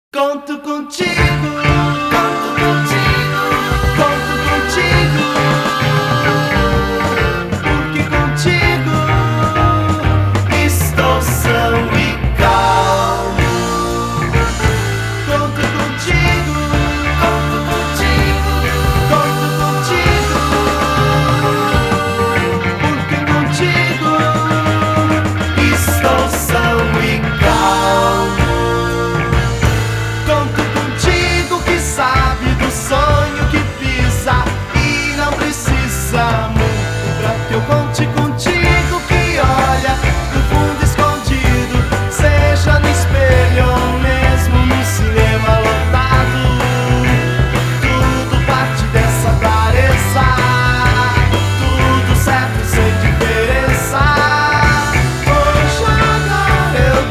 Conto contigo, conto contigo, conto contigo, porque contigo estou são e calmo. Conto contigo, conto contigo, conto contigo, porque contigo estou são e calmo. Conto contigo que sabe do sonho que pisa e não precisa muito pra que eu conte contigo, que olha no fundo escondido, seja no espelho ou mesmo no cinema lotado. Tudo parte dessa clareza, tudo certo sem diferença. Hoje agora eu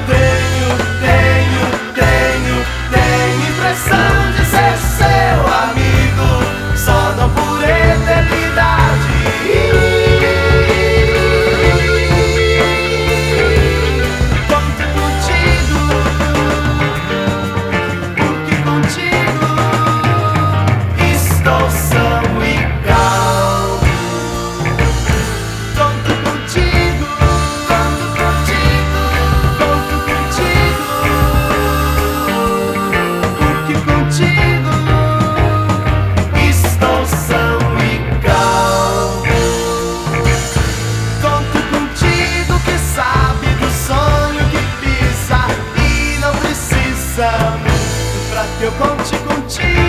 tenho impressão de ser seu amigo, só não por eternidade. Conto contigo, porque contigo estou são e calmo. Conto contigo, conto contigo, conto contigo, porque contigo estou são e calmo. Conto contigo que sabe do sonho que pisa e não precisa muito pra que eu conte contigo.